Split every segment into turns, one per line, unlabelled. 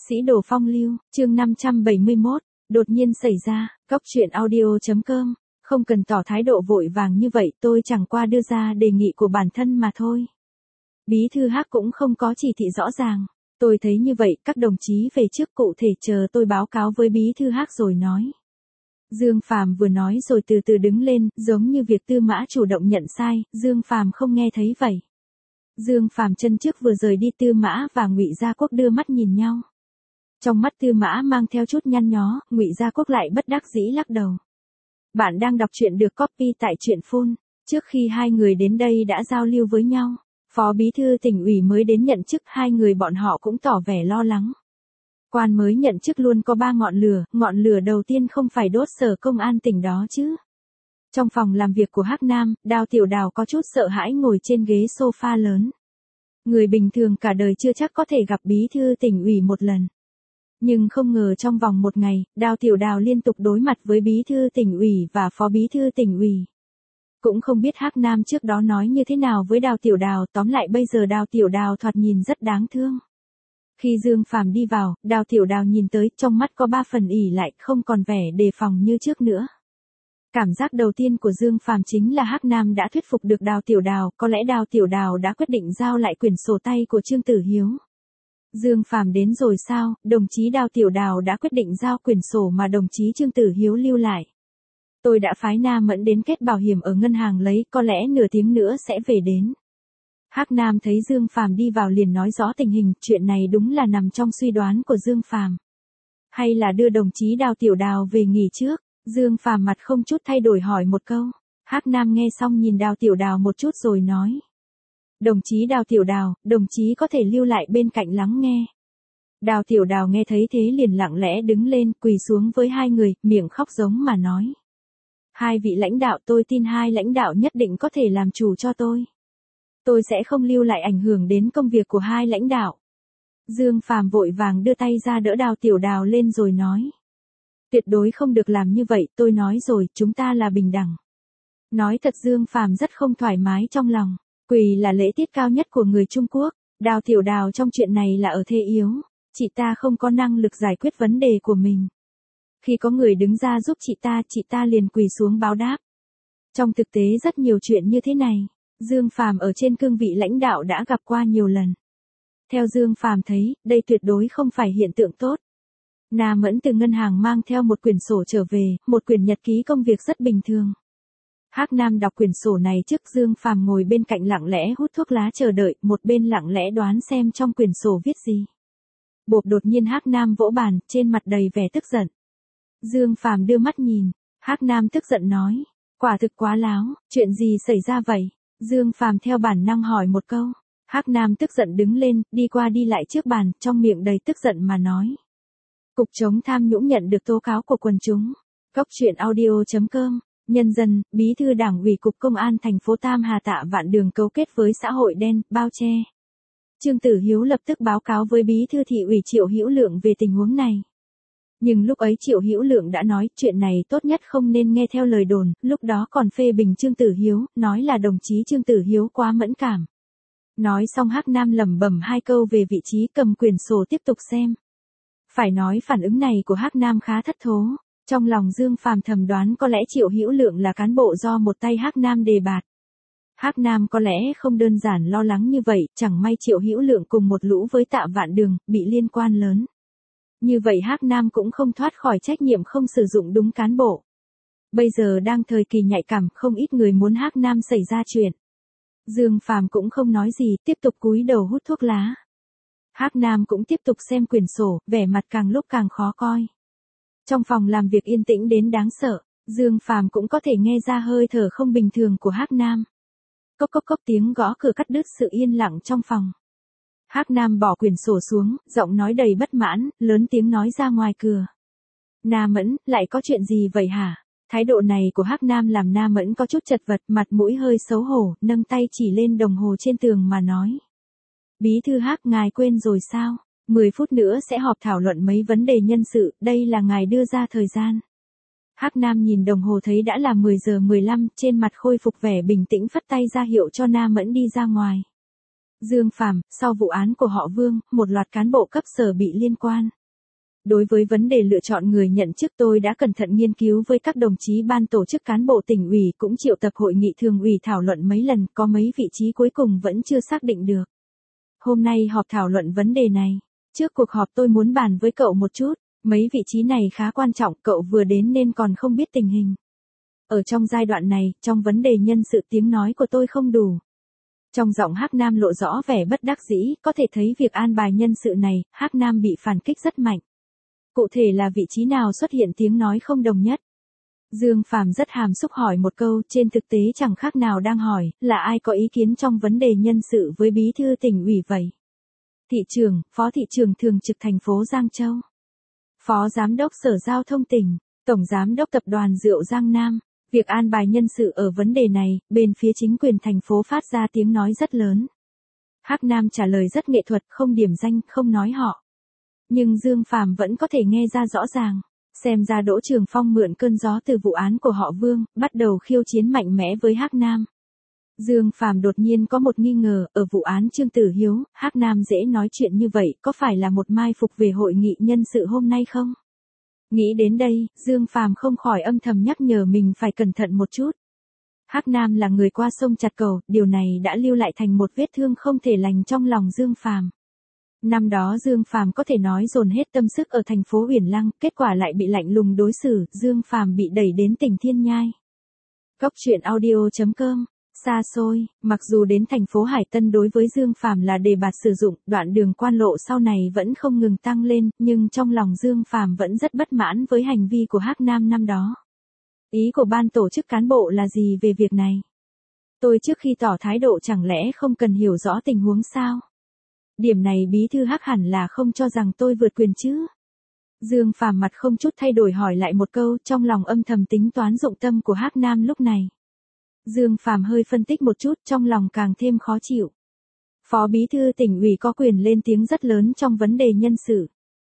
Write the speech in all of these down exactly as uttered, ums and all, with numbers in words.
Sĩ đồ phong lưu, chương năm trăm bảy mươi mốt, đột nhiên xảy ra, góc chuyện audio.com, không cần tỏ thái độ vội vàng như vậy, tôi chẳng qua đưa ra đề nghị của bản thân mà thôi. Bí thư Hắc cũng không có chỉ thị rõ ràng, tôi thấy như vậy, các đồng chí về trước cụ thể chờ tôi báo cáo với bí thư Hắc rồi nói. Dương Phàm vừa nói rồi từ từ đứng lên, giống như việc Tư Mã chủ động nhận sai, Dương Phàm không nghe thấy vậy. Dương Phàm chân trước vừa rời đi, Tư Mã và Ngụy Gia Quốc đưa mắt nhìn nhau. Trong mắt Tư Mã mang theo chút nhăn nhó, Ngụy Gia Quốc lại bất đắc dĩ lắc đầu. Bạn đang đọc truyện được copy tại truyện phone, trước khi hai người đến đây đã giao lưu với nhau. Phó bí thư tỉnh ủy mới đến nhận chức, hai người bọn họ cũng tỏ vẻ lo lắng. Quan mới nhận chức luôn có ba ngọn lửa, ngọn lửa đầu tiên không phải đốt sở công an tỉnh đó chứ. Trong phòng làm việc của Hắc Nam, Đào Tiểu Đào có chút sợ hãi ngồi trên ghế sofa lớn. Người bình thường cả đời chưa chắc có thể gặp bí thư tỉnh ủy một lần. Nhưng không ngờ trong vòng một ngày, Đào Tiểu Đào liên tục đối mặt với bí thư tỉnh ủy và phó bí thư tỉnh ủy. Cũng không biết Hắc Nam trước đó nói như thế nào với Đào Tiểu Đào, tóm lại bây giờ Đào Tiểu Đào thoạt nhìn rất đáng thương. Khi Dương Phàm đi vào, Đào Tiểu Đào nhìn tới, trong mắt có ba phần ỉ lại, không còn vẻ đề phòng như trước nữa. Cảm giác đầu tiên của Dương Phàm chính là Hắc Nam đã thuyết phục được Đào Tiểu Đào, có lẽ Đào Tiểu Đào đã quyết định giao lại quyển sổ tay của Trương Tử Hiếu. Dương Phàm đến rồi sao, đồng chí Đào Tiểu Đào đã quyết định giao quyển sổ mà đồng chí Trương Tử Hiếu lưu lại. Tôi đã phái Na Mẫn đến kết bảo hiểm ở ngân hàng lấy, có lẽ nửa tiếng nữa sẽ về đến. Hắc Nam thấy Dương Phàm đi vào liền nói rõ tình hình, chuyện này đúng là nằm trong suy đoán của Dương Phàm. Hay là đưa đồng chí Đào Tiểu Đào về nghỉ trước? Dương Phàm mặt không chút thay đổi hỏi một câu. Hắc Nam nghe xong nhìn Đào Tiểu Đào một chút rồi nói. Đồng chí Đào Tiểu Đào, đồng chí có thể lưu lại bên cạnh lắng nghe. Đào Tiểu Đào nghe thấy thế liền lặng lẽ đứng lên, quỳ xuống với hai người, miệng khóc giống mà nói. Hai vị lãnh đạo, tôi tin hai lãnh đạo nhất định có thể làm chủ cho tôi. Tôi sẽ không lưu lại ảnh hưởng đến công việc của hai lãnh đạo. Dương Phàm vội vàng đưa tay ra đỡ Đào Tiểu Đào lên rồi nói. Tuyệt đối không được làm như vậy, tôi nói rồi, chúng ta là bình đẳng. Nói thật Dương Phàm rất không thoải mái trong lòng, quỳ là lễ tiết cao nhất của người Trung Quốc, Đào Tiểu Đào trong chuyện này là ở thế yếu, chị ta không có năng lực giải quyết vấn đề của mình. Khi có người đứng ra giúp chị ta, chị ta liền quỳ xuống báo đáp. Trong thực tế rất nhiều chuyện như thế này, Dương Phàm ở trên cương vị lãnh đạo đã gặp qua nhiều lần. Theo Dương Phàm thấy, đây tuyệt đối không phải hiện tượng tốt. Na Mẫn từ ngân hàng mang theo một quyển sổ trở về, một quyển nhật ký công việc rất bình thường. Hắc Nam đọc quyển sổ này trước, Dương Phàm ngồi bên cạnh lặng lẽ hút thuốc lá chờ đợi, một bên lặng lẽ đoán xem trong quyển sổ viết gì. Bộp đột nhiên Hắc Nam vỗ bàn, trên mặt đầy vẻ tức giận. Dương Phàm đưa mắt nhìn, Hắc Nam tức giận nói, quả thực quá láo, chuyện gì xảy ra vậy? Dương Phàm theo bản năng hỏi một câu. Hắc Nam tức giận đứng lên, đi qua đi lại trước bàn, trong miệng đầy tức giận mà nói. Cục chống tham nhũng nhận được tố cáo của quần chúng. Góc chuyện audio.com, nhân dân, bí thư đảng ủy cục công an thành phố Tam Hà Tạ Vạn Đường cấu kết với xã hội đen, bao che. Trương Tử Hiếu lập tức báo cáo với bí thư thị ủy Triệu Hữu Lượng về tình huống này. Nhưng lúc ấy Triệu Hữu Lượng đã nói chuyện này tốt nhất không nên nghe theo lời đồn, lúc đó còn phê bình Trương Tử Hiếu, nói là đồng chí Trương Tử Hiếu quá mẫn cảm. Nói xong Hắc Nam lẩm bẩm hai câu về vị trí, cầm quyển sổ tiếp tục xem. Phải nói phản ứng này của Hắc Nam khá thất thố, trong lòng Dương Phàm thầm đoán có lẽ Triệu Hữu Lượng là cán bộ do một tay Hắc Nam đề bạt. Hắc Nam có lẽ không đơn giản lo lắng như vậy, chẳng may Triệu Hữu Lượng cùng một lũ với Tạ Vạn Đường, bị liên quan lớn. Như vậy Hắc Nam cũng không thoát khỏi trách nhiệm không sử dụng đúng cán bộ. Bây giờ đang thời kỳ nhạy cảm, không ít người muốn Hắc Nam xảy ra chuyện. Dương Phàm cũng không nói gì, tiếp tục cúi đầu hút thuốc lá. Hắc Nam cũng tiếp tục xem quyển sổ, vẻ mặt càng lúc càng khó coi. Trong phòng làm việc yên tĩnh đến đáng sợ, Dương Phàm cũng có thể nghe ra hơi thở không bình thường của Hắc Nam. Cốc cốc cốc tiếng gõ cửa cắt đứt sự yên lặng trong phòng. Hắc Nam bỏ quyển sổ xuống, giọng nói đầy bất mãn, lớn tiếng nói ra ngoài cửa. Na Mẫn, lại có chuyện gì vậy hả? Thái độ này của Hắc Nam làm Na Mẫn có chút chật vật, mặt mũi hơi xấu hổ, nâng tay chỉ lên đồng hồ trên tường mà nói. Bí thư Hắc, ngài quên rồi sao? mười phút nữa sẽ họp thảo luận mấy vấn đề nhân sự, đây là ngài đưa ra thời gian. Hắc Nam nhìn đồng hồ thấy đã là mười giờ mười lăm, trên mặt khôi phục vẻ bình tĩnh phất tay ra hiệu cho Na Mẫn đi ra ngoài. Dương Phàm, sau vụ án của họ Vương, một loạt cán bộ cấp sở bị liên quan. Đối với vấn đề lựa chọn người nhận chức tôi đã cẩn thận nghiên cứu với các đồng chí ban tổ chức cán bộ tỉnh ủy cũng triệu tập hội nghị thường ủy thảo luận mấy lần, có mấy vị trí cuối cùng vẫn chưa xác định được. Hôm nay họp thảo luận vấn đề này. Trước cuộc họp tôi muốn bàn với cậu một chút, mấy vị trí này khá quan trọng, cậu vừa đến nên còn không biết tình hình. Ở trong giai đoạn này, trong vấn đề nhân sự tiếng nói của tôi không đủ. Trong giọng Hắc Nam lộ rõ vẻ bất đắc dĩ, có thể thấy việc an bài nhân sự này, Hắc Nam bị phản kích rất mạnh. Cụ thể là vị trí nào xuất hiện tiếng nói không đồng nhất? Dương Phàm rất hàm xúc hỏi một câu, trên thực tế chẳng khác nào đang hỏi, là ai có ý kiến trong vấn đề nhân sự với bí thư tỉnh ủy vậy? Thị trưởng, phó thị trưởng thường trực thành phố Giang Châu. Phó giám đốc Sở Giao thông tỉnh, tổng giám đốc tập đoàn Rượu Giang Nam. Việc an bài nhân sự ở vấn đề này, bên phía chính quyền thành phố phát ra tiếng nói rất lớn. Hắc Nam trả lời rất nghệ thuật, không điểm danh, không nói họ. Nhưng Dương Phàm vẫn có thể nghe ra rõ ràng. Xem ra Đỗ Trường Phong mượn cơn gió từ vụ án của họ Vương, bắt đầu khiêu chiến mạnh mẽ với Hắc Nam. Dương Phàm đột nhiên có một nghi ngờ, ở vụ án Trương Tử Hiếu, Hắc Nam dễ nói chuyện như vậy, có phải là một mai phục về hội nghị nhân sự hôm nay không? Nghĩ đến đây, Dương Phàm không khỏi âm thầm nhắc nhở mình phải cẩn thận một chút. Hắc Nam là người qua sông chặt cầu, điều này đã lưu lại thành một vết thương không thể lành trong lòng Dương Phàm. Năm đó Dương Phàm có thể nói dồn hết tâm sức ở thành phố Uyển Lăng, kết quả lại bị lạnh lùng đối xử, Dương Phàm bị đẩy đến tỉnh Thiên Nhai. Góc truyện audio chấm com. Xa xôi, mặc dù đến thành phố Hải Tân đối với Dương Phàm là đề bạt sử dụng, đoạn đường quan lộ sau này vẫn không ngừng tăng lên, nhưng trong lòng Dương Phàm vẫn rất bất mãn với hành vi của Hắc Nam năm đó. Ý của ban tổ chức cán bộ là gì về việc này? Tôi trước khi tỏ thái độ chẳng lẽ không cần hiểu rõ tình huống sao? Điểm này bí thư Hắc hẳn là không cho rằng tôi vượt quyền chứ? Dương Phàm mặt không chút thay đổi hỏi lại một câu, trong lòng âm thầm tính toán dụng tâm của Hắc Nam lúc này. Dương Phàm hơi phân tích một chút, trong lòng càng thêm khó chịu. Phó bí thư tỉnh ủy có quyền lên tiếng rất lớn trong vấn đề nhân sự.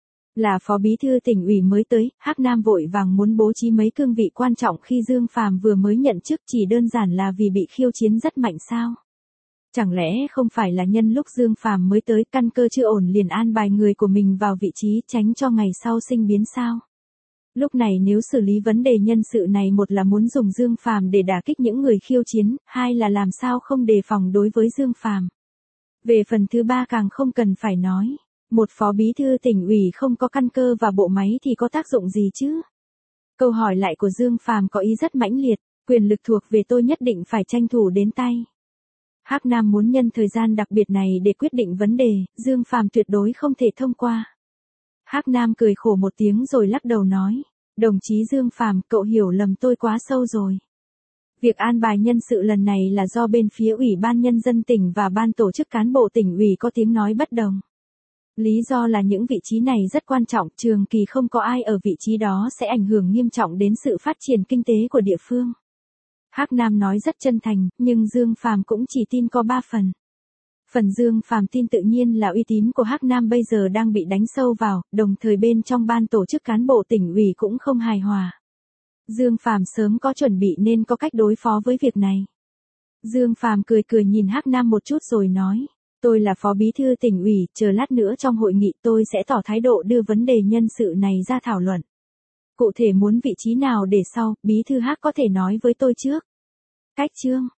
Là phó bí thư tỉnh ủy mới tới, Hắc Nam vội vàng muốn bố trí mấy cương vị quan trọng khi Dương Phàm vừa mới nhận chức, chỉ đơn giản là vì bị khiêu chiến rất mạnh sao? Chẳng lẽ không phải là nhân lúc Dương Phàm mới tới, căn cơ chưa ổn liền an bài người của mình vào vị trí tránh cho ngày sau sinh biến sao? Lúc này nếu xử lý vấn đề nhân sự này, một là muốn dùng Dương Phàm để đả kích những người khiêu chiến, hai là làm sao không đề phòng đối với Dương Phàm. Về phần thứ ba càng không cần phải nói, một phó bí thư tỉnh ủy không có căn cơ và bộ máy thì có tác dụng gì chứ? Câu hỏi lại của Dương Phàm có ý rất mãnh liệt, quyền lực thuộc về tôi nhất định phải tranh thủ đến tay. Hắc Nam muốn nhân thời gian đặc biệt này để quyết định vấn đề, Dương Phàm tuyệt đối không thể thông qua. Hắc Nam cười khổ một tiếng rồi lắc đầu nói, đồng chí Dương Phàm, cậu hiểu lầm tôi quá sâu rồi. Việc an bài nhân sự lần này là do bên phía Ủy ban Nhân dân tỉnh và ban tổ chức cán bộ tỉnh ủy có tiếng nói bất đồng. Lý do là những vị trí này rất quan trọng, trường kỳ không có ai ở vị trí đó sẽ ảnh hưởng nghiêm trọng đến sự phát triển kinh tế của địa phương. Hắc Nam nói rất chân thành, nhưng Dương Phàm cũng chỉ tin có ba phần. Phần Dương Phàm tin tự nhiên là uy tín của Hắc Nam bây giờ đang bị đánh sâu vào, đồng thời bên trong ban tổ chức cán bộ tỉnh ủy cũng không hài hòa. Dương Phàm sớm có chuẩn bị nên có cách đối phó với việc này. Dương Phàm cười cười nhìn Hắc Nam một chút rồi nói, tôi là phó bí thư tỉnh ủy, chờ lát nữa trong hội nghị tôi sẽ tỏ thái độ đưa vấn đề nhân sự này ra thảo luận. Cụ thể muốn vị trí nào để sau, bí thư Hắc có thể nói với tôi trước. Cách chương